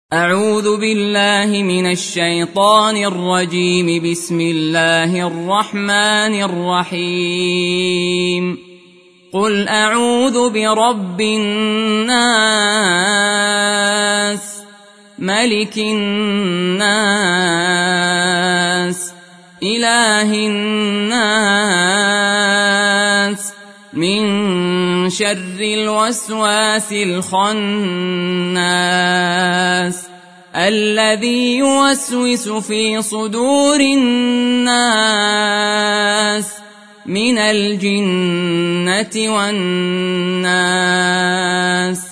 أعوذ بالله من الشيطان الرجيم. بسم الله الرحمن الرحيم. قل أعوذ برب الناس، ملك الناس، إله الناس، من شر الوسواس الخناس، الذي يوسوس في صدور الناس من الجنة والناس.